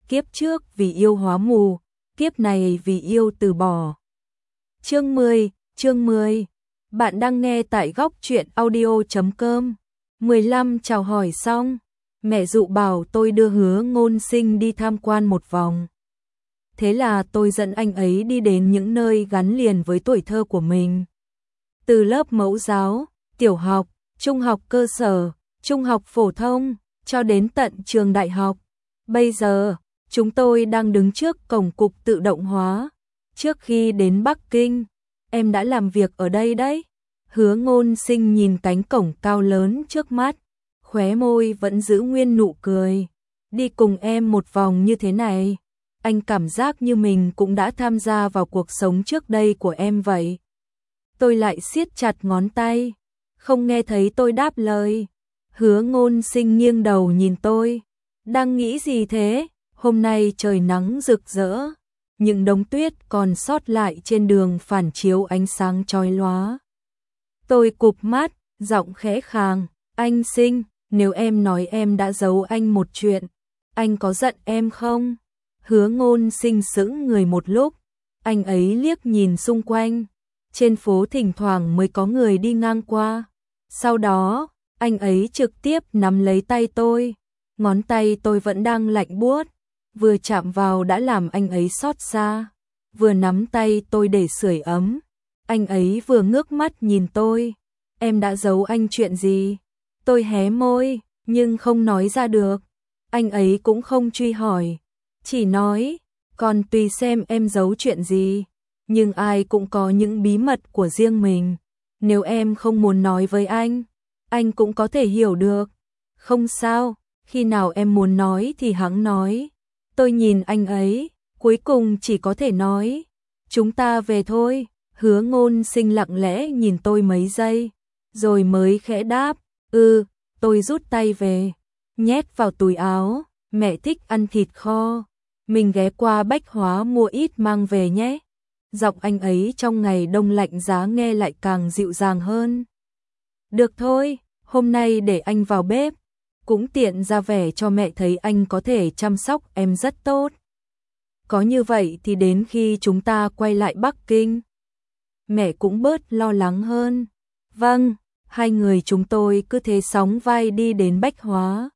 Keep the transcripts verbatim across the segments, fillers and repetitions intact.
kiếp trước vì yêu hóa mù, kiếp này vì yêu từ bỏ. Chương mười, chương mười. Bạn đang nghe tại góc truyện audio chấm com. mười lăm chào hỏi xong, mẹ dụ bảo tôi đưa Hứa Ngôn Sinh đi tham quan một vòng. Thế là tôi dẫn anh ấy đi đến những nơi gắn liền với tuổi thơ của mình. Từ lớp mẫu giáo, tiểu học, trung học cơ sở, trung học phổ thông, cho đến tận trường đại học. Bây giờ, chúng tôi đang đứng trước cổng cục tự động hóa. Trước khi đến Bắc Kinh, em đã làm việc ở đây đấy. Hứa Ngôn Sinh nhìn cánh cổng cao lớn trước mắt, khóe môi vẫn giữ nguyên nụ cười. Đi cùng em một vòng như thế này, anh cảm giác như mình cũng đã tham gia vào cuộc sống trước đây của em vậy. Tôi lại siết chặt ngón tay, không nghe thấy tôi đáp lời. Hứa Ngôn Sinh nghiêng đầu nhìn tôi. Đang nghĩ gì thế? Hôm nay trời nắng rực rỡ, những đống tuyết còn sót lại trên đường phản chiếu ánh sáng chói lóa. Tôi cụp mắt, giọng khẽ khàng, anh Sinh, nếu em nói em đã giấu anh một chuyện, anh có giận em không? Hứa Ngôn Sinh sững người một lúc, anh ấy liếc nhìn xung quanh, trên phố thỉnh thoảng mới có người đi ngang qua. Sau đó, anh ấy trực tiếp nắm lấy tay tôi, ngón tay tôi vẫn đang lạnh buốt, vừa chạm vào đã làm anh ấy xót xa, vừa nắm tay tôi để sưởi ấm. Anh ấy vừa ngước mắt nhìn tôi, em đã giấu anh chuyện gì? Tôi hé môi, nhưng không nói ra được. Anh ấy cũng không truy hỏi, chỉ nói, còn tùy xem em giấu chuyện gì. Nhưng ai cũng có những bí mật của riêng mình. Nếu em không muốn nói với anh, anh cũng có thể hiểu được. Không sao, khi nào em muốn nói thì hẵng nói. Tôi nhìn anh ấy, cuối cùng chỉ có thể nói, chúng ta về thôi. Hứa Ngôn Sinh lặng lẽ nhìn tôi mấy giây, rồi mới khẽ đáp, ừ. Tôi rút tay về, nhét vào túi áo. Mẹ thích ăn thịt kho, mình ghé qua Bách Hóa mua ít mang về nhé. Giọng anh ấy trong ngày đông lạnh giá nghe lại càng dịu dàng hơn. Được thôi, hôm nay để anh vào bếp, cũng tiện ra vẻ cho mẹ thấy anh có thể chăm sóc em rất tốt. Có như vậy thì đến khi chúng ta quay lại Bắc Kinh, mẹ cũng bớt lo lắng hơn. Vâng, hai người chúng tôi cứ thế sóng vai đi đến Bách Hóa.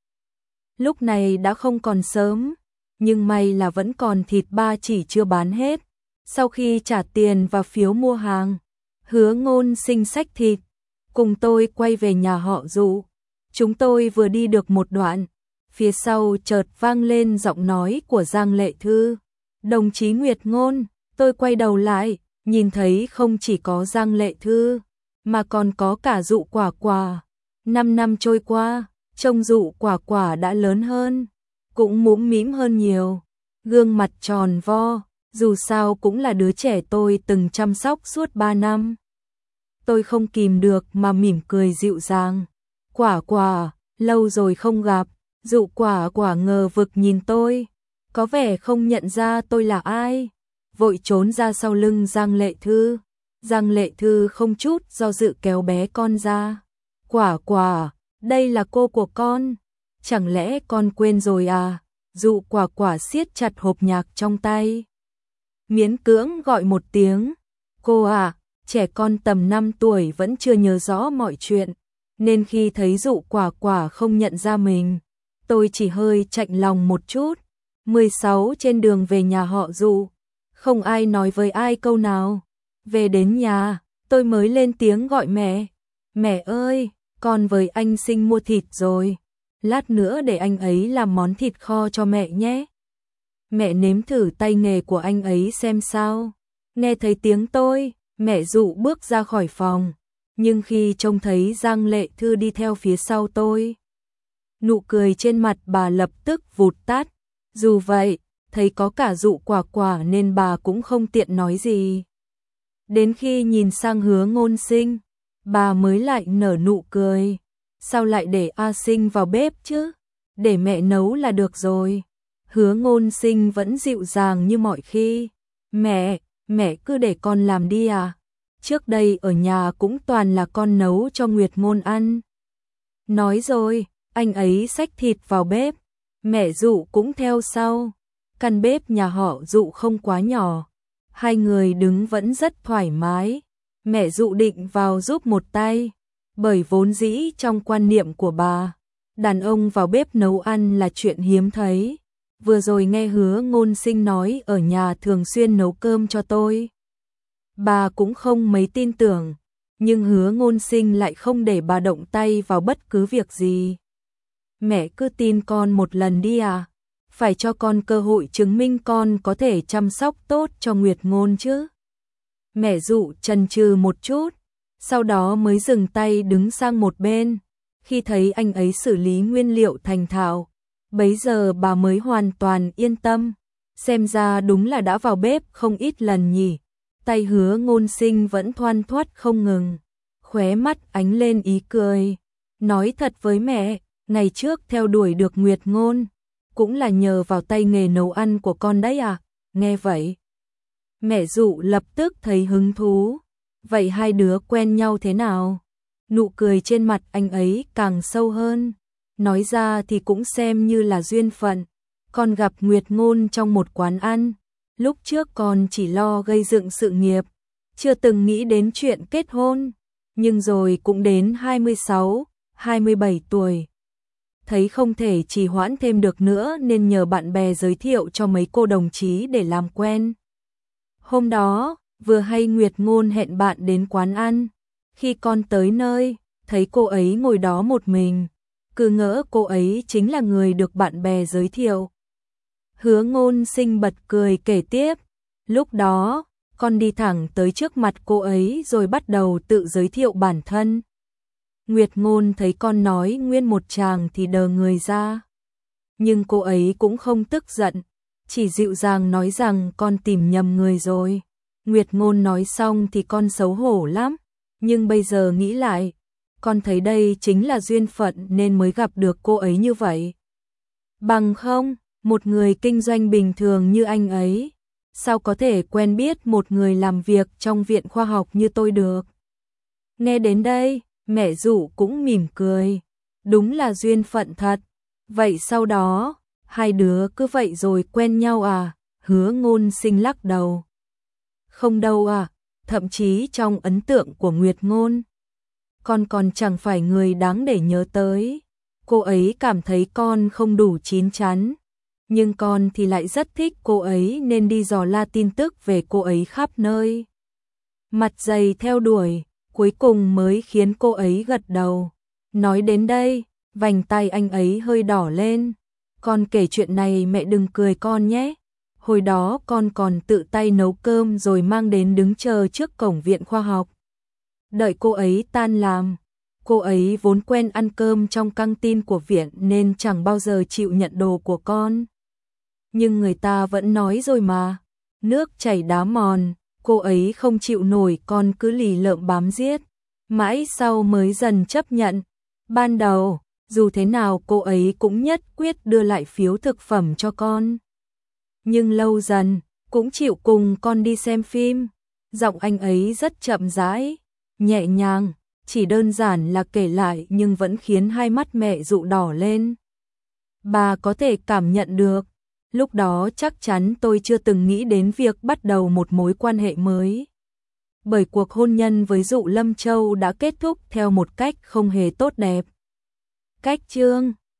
Lúc này đã không còn sớm, nhưng may là vẫn còn thịt ba chỉ chưa bán hết. Sau khi trả tiền và phiếu mua hàng, Hứa Ngôn Sinh xách thịt, cùng tôi quay về nhà họ Dụ. Chúng tôi vừa đi được một đoạn, phía sau chợt vang lên giọng nói của Giang Lệ Thư. Đồng chí Nguyệt Ngôn. Tôi quay đầu lại, nhìn thấy không chỉ có Giang Lệ Thư, mà còn có cả Dụ Quả Quả. Năm năm trôi qua, trông Dụ Quả Quả đã lớn hơn, cũng mũm mĩm hơn nhiều, gương mặt tròn vo, dù sao cũng là đứa trẻ tôi từng chăm sóc suốt ba năm. Tôi không kìm được mà mỉm cười dịu dàng. Quả Quả, lâu rồi không gặp. Dụ Quả Quả ngờ vực nhìn tôi, có vẻ không nhận ra tôi là ai, vội trốn ra sau lưng Giang Lệ Thư. Giang Lệ Thư không chút do dự kéo bé con ra. Quả Quả, đây là cô của con, chẳng lẽ con quên rồi à? Dụ Quả Quả siết chặt hộp nhạc trong tay, miễn cưỡng gọi một tiếng. Cô à, trẻ con tầm năm tuổi vẫn chưa nhớ rõ mọi chuyện, nên khi thấy Dụ Quả Quả không nhận ra mình, tôi chỉ hơi chạnh lòng một chút. mười sáu trên đường về nhà họ Dụ, không ai nói với ai câu nào. Về đến nhà, tôi mới lên tiếng gọi mẹ. Mẹ ơi, con với anh Sinh mua thịt rồi, lát nữa để anh ấy làm món thịt kho cho mẹ nhé. Mẹ nếm thử tay nghề của anh ấy xem sao. Nghe thấy tiếng tôi, mẹ Dụ bước ra khỏi phòng, nhưng khi trông thấy Giang Lệ Thư đi theo phía sau tôi, nụ cười trên mặt bà lập tức vụt tắt. Dù vậy, thấy có cả Dụ Quả Quả nên bà cũng không tiện nói gì. Đến khi nhìn sang Hứa Ngôn Sinh, bà mới lại nở nụ cười. Sao lại để A Sinh vào bếp chứ? Để mẹ nấu là được rồi. Hứa Ngôn Sinh vẫn dịu dàng như mọi khi. Mẹ, mẹ cứ để con làm đi à? Trước đây ở nhà cũng toàn là con nấu cho Nguyệt Ngôn ăn. Nói rồi, anh ấy xách thịt vào bếp, mẹ Dụ cũng theo sau. Căn bếp nhà họ Dụ không quá nhỏ, hai người đứng vẫn rất thoải mái. Mẹ Dụ định vào giúp một tay, bởi vốn dĩ trong quan niệm của bà, đàn ông vào bếp nấu ăn là chuyện hiếm thấy. Vừa rồi nghe Hứa Ngôn Sinh nói ở nhà thường xuyên nấu cơm cho tôi, bà cũng không mấy tin tưởng, nhưng Hứa Ngôn Sinh lại không để bà động tay vào bất cứ việc gì. Mẹ cứ tin con một lần đi à, phải cho con cơ hội chứng minh con có thể chăm sóc tốt cho Nguyệt Ngôn chứ. Mẹ Dụ chần chừ một chút, sau đó mới dừng tay đứng sang một bên. Khi thấy anh ấy xử lý nguyên liệu thành thạo, bấy giờ bà mới hoàn toàn yên tâm. Xem ra đúng là đã vào bếp không ít lần nhỉ. Tay Hứa Ngôn Sinh vẫn thoăn thoắt không ngừng, khóe mắt ánh lên ý cười. Nói thật với mẹ, ngày trước theo đuổi được Nguyệt Ngôn, cũng là nhờ vào tay nghề nấu ăn của con đấy à. Nghe vậy, mẹ Dụ lập tức thấy hứng thú. Vậy hai đứa quen nhau thế nào? Nụ cười trên mặt anh ấy càng sâu hơn. Nói ra thì cũng xem như là duyên phận. Con gặp Nguyệt Ngôn trong một quán ăn. Lúc trước con chỉ lo gây dựng sự nghiệp, chưa từng nghĩ đến chuyện kết hôn. Nhưng rồi cũng đến hai mươi sáu, hai mươi bảy tuổi. Thấy không thể trì hoãn thêm được nữa nên nhờ bạn bè giới thiệu cho mấy cô đồng chí để làm quen. Hôm đó, vừa hay Nguyệt Ngôn hẹn bạn đến quán ăn. Khi con tới nơi, thấy cô ấy ngồi đó một mình, cứ ngỡ cô ấy chính là người được bạn bè giới thiệu. Hứa Ngôn Sinh bật cười kể tiếp, lúc đó, con đi thẳng tới trước mặt cô ấy rồi bắt đầu tự giới thiệu bản thân. Nguyệt Ngôn thấy con nói nguyên một tràng thì đờ người ra. Nhưng cô ấy cũng không tức giận, chỉ dịu dàng nói rằng con tìm nhầm người rồi. Nguyệt Ngôn nói xong thì con xấu hổ lắm, nhưng bây giờ nghĩ lại, con thấy đây chính là duyên phận nên mới gặp được cô ấy như vậy. Bằng không, một người kinh doanh bình thường như anh ấy, sao có thể quen biết một người làm việc trong viện khoa học như tôi được. Nghe đến đây, mẹ Dụ cũng mỉm cười, đúng là duyên phận thật. Vậy sau đó, hai đứa cứ vậy rồi quen nhau à? Hứa Ngôn Sinh lắc đầu. Không đâu à, thậm chí trong ấn tượng của Nguyệt Ngôn, con còn chẳng phải người đáng để nhớ tới. Cô ấy cảm thấy con không đủ chín chắn, nhưng con thì lại rất thích cô ấy nên đi dò la tin tức về cô ấy khắp nơi. Mặt dày theo đuổi, cuối cùng mới khiến cô ấy gật đầu. Nói đến đây, vành tay anh ấy hơi đỏ lên. Con kể chuyện này mẹ đừng cười con nhé. Hồi đó con còn tự tay nấu cơm rồi mang đến đứng chờ trước cổng viện khoa học. Đợi cô ấy tan làm. Cô ấy vốn quen ăn cơm trong căng tin của viện nên chẳng bao giờ chịu nhận đồ của con. Nhưng người ta vẫn nói rồi mà, nước chảy đá mòn, cô ấy không chịu nổi con cứ lì lợm bám giết. Mãi sau mới dần chấp nhận. Ban đầu, dù thế nào cô ấy cũng nhất quyết đưa lại phiếu thực phẩm cho con. Nhưng lâu dần, cũng chịu cùng con đi xem phim. Giọng anh ấy rất chậm rãi, nhẹ nhàng, chỉ đơn giản là kể lại nhưng vẫn khiến hai mắt mẹ Dụ đỏ lên. Bà có thể cảm nhận được, lúc đó chắc chắn tôi chưa từng nghĩ đến việc bắt đầu một mối quan hệ mới. Bởi cuộc hôn nhân với Dụ Lâm Châu đã kết thúc theo một cách không hề tốt đẹp. Cách chương